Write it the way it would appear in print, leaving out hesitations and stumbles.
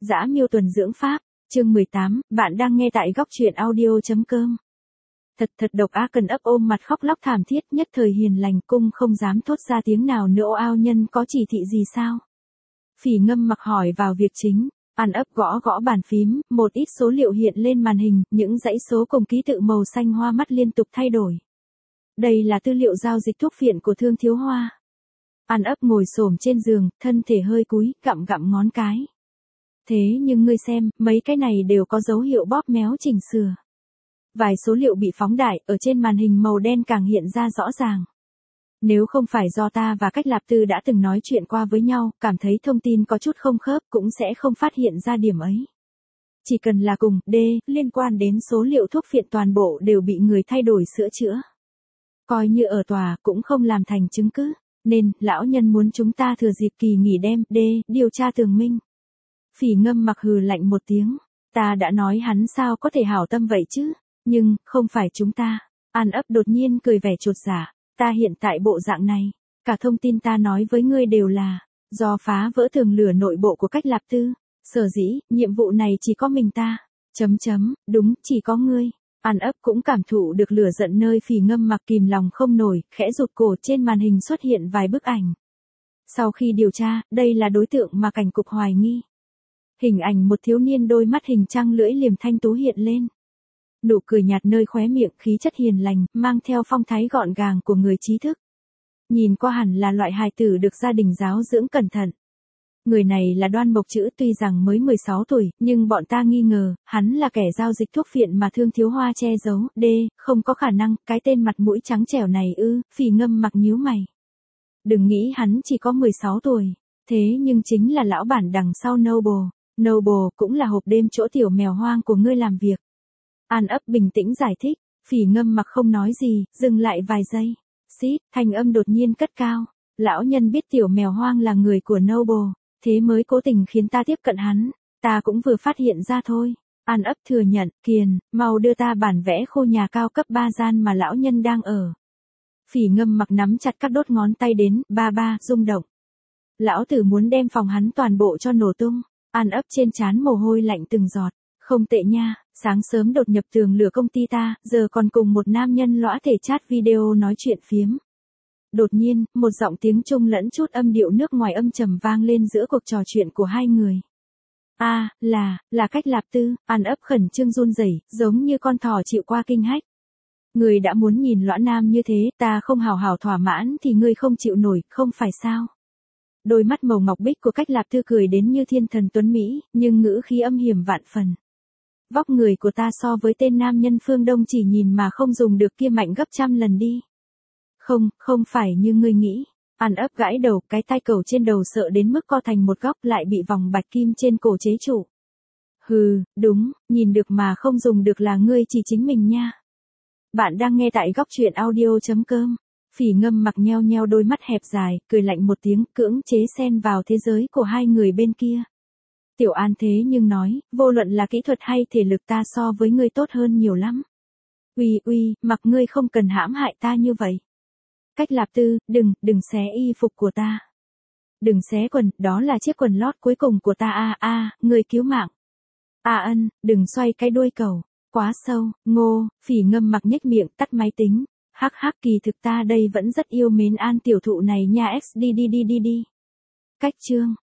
Dã Miêu Tuần Dưỡng Pháp, chương 18, bạn đang nghe tại góc truyện audio.com. Thật độc ác. Cần ấp ôm mặt khóc lóc thảm thiết, nhất thời hiền lành cung không dám thốt ra tiếng nào nữa. Ao nhân có chỉ thị gì sao? Phỉ Ngâm mặc hỏi vào việc chính. An ấp gõ gõ bàn phím, một ít số liệu hiện lên màn hình, những dãy số cùng ký tự màu xanh hoa mắt liên tục thay đổi. Đây là tư liệu giao dịch thuốc phiện của Thương Thiếu Hoa. An ấp ngồi xổm trên giường, thân thể hơi cúi, gặm ngón cái. Thế nhưng ngươi xem, mấy cái này đều có dấu hiệu bóp méo chỉnh sửa. Vài số liệu bị phóng đại, ở trên màn hình màu đen càng hiện ra rõ ràng. Nếu không phải do ta và Cách Lạp Tư đã từng nói chuyện qua với nhau, cảm thấy thông tin có chút không khớp cũng sẽ không phát hiện ra điểm ấy. Chỉ cần là cùng D, liên quan đến số liệu thuốc phiện toàn bộ đều bị người thay đổi sửa chữa. Coi như ở tòa cũng không làm thành chứng cứ, nên lão nhân muốn chúng ta thừa dịp kỳ nghỉ đem D, điều tra tường minh. Phỉ Ngâm mặc hừ lạnh một tiếng, ta đã nói hắn sao có thể hảo tâm vậy chứ, nhưng không phải chúng ta. An ấp đột nhiên cười vẻ chột dạ, ta hiện tại bộ dạng này, cả thông tin ta nói với ngươi đều là do phá vỡ tường lửa nội bộ của Cách Lạp Tư, sở dĩ nhiệm vụ này chỉ có mình ta. Đúng, chỉ có ngươi. An ấp cũng cảm thụ được lửa giận nơi Phỉ Ngâm mặc kìm lòng không nổi, khẽ rụt cổ. Trên màn hình xuất hiện vài bức ảnh. Sau khi điều tra, đây là đối tượng mà cảnh cục hoài nghi. Hình ảnh một thiếu niên đôi mắt hình trăng lưỡi liềm thanh tú hiện lên. Nụ cười nhạt nơi khóe miệng, khí chất hiền lành, mang theo phong thái gọn gàng của người trí thức. Nhìn qua hẳn là loại hài tử được gia đình giáo dưỡng cẩn thận. Người này là Đoan Mộc Trữ, tuy rằng mới 16 tuổi, nhưng bọn ta nghi ngờ, hắn là kẻ giao dịch thuốc phiện mà Thương Thiếu Hoa che giấu. D, không có khả năng, cái tên mặt mũi trắng trẻo này ư? Phỉ Ngâm mặc nhíu mày. Đừng nghĩ hắn chỉ có 16 tuổi, thế nhưng chính là lão bản đằng sau Noble. Noble cũng là hộp đêm chỗ tiểu mèo hoang của ngươi làm việc. An ấp bình tĩnh giải thích. Phỉ Ngâm mặc không nói gì, dừng lại vài giây. Xít, thanh âm đột nhiên cất cao. Lão nhân biết tiểu mèo hoang là người của Noble, thế mới cố tình khiến ta tiếp cận hắn. Ta cũng vừa phát hiện ra thôi. An ấp thừa nhận. Kiền, mau đưa ta bản vẽ khu nhà cao cấp 3 gian mà lão nhân đang ở. Phỉ Ngâm mặc nắm chặt các đốt ngón tay đến, rung động. Lão tử muốn đem phòng hắn toàn bộ cho nổ tung. An ấp trên trán mồ hôi lạnh từng giọt. Không tệ nha, sáng sớm đột nhập tường lửa công ty ta, giờ còn cùng một nam nhân lõa thể chat video nói chuyện phiếm. Đột nhiên, một giọng tiếng Trung lẫn chút âm điệu nước ngoài âm trầm vang lên giữa cuộc trò chuyện của hai người. Là Cách Lạp Tư. An ấp khẩn trương run rẩy, giống như con thỏ chịu qua kinh hách. Người đã muốn nhìn lõa nam như thế, ta không hào hào thỏa mãn thì ngươi không chịu nổi, không phải sao? Đôi mắt màu ngọc bích của Cách Lạp Tư cười đến như thiên thần tuấn Mỹ, nhưng ngữ khí âm hiểm vạn phần. Vóc người của ta so với tên nam nhân phương Đông chỉ nhìn mà không dùng được kia mạnh gấp trăm lần đi. Không phải như ngươi nghĩ. An ấp gãi đầu, cái tai cầu trên đầu sợ đến mức co thành một góc, lại bị vòng bạch kim trên cổ chế trụ. Hừ, đúng, nhìn được mà không dùng được là ngươi chỉ chính mình nha. Bạn đang nghe tại góc truyện audio.com. Phỉ Ngâm mặc nheo nheo đôi mắt hẹp dài, cười lạnh một tiếng, cưỡng chế xen vào thế giới của hai người bên kia. Tiểu An thế nhưng nói, vô luận là kỹ thuật hay thể lực ta so với ngươi tốt hơn nhiều lắm. Uy, mặc ngươi không cần hãm hại ta như vậy. Cách Lạp Tư, đừng xé y phục của ta. Đừng xé quần, đó là chiếc quần lót cuối cùng của ta. Ngươi cứu mạng. Ân, đừng xoay cái đuôi cầu, quá sâu. Ngô, Phỉ Ngâm mặc nhếch miệng, tắt máy tính. Hắc, kỳ thực ta đây vẫn rất yêu mến An tiểu thụ này nha. Đi. Cách chương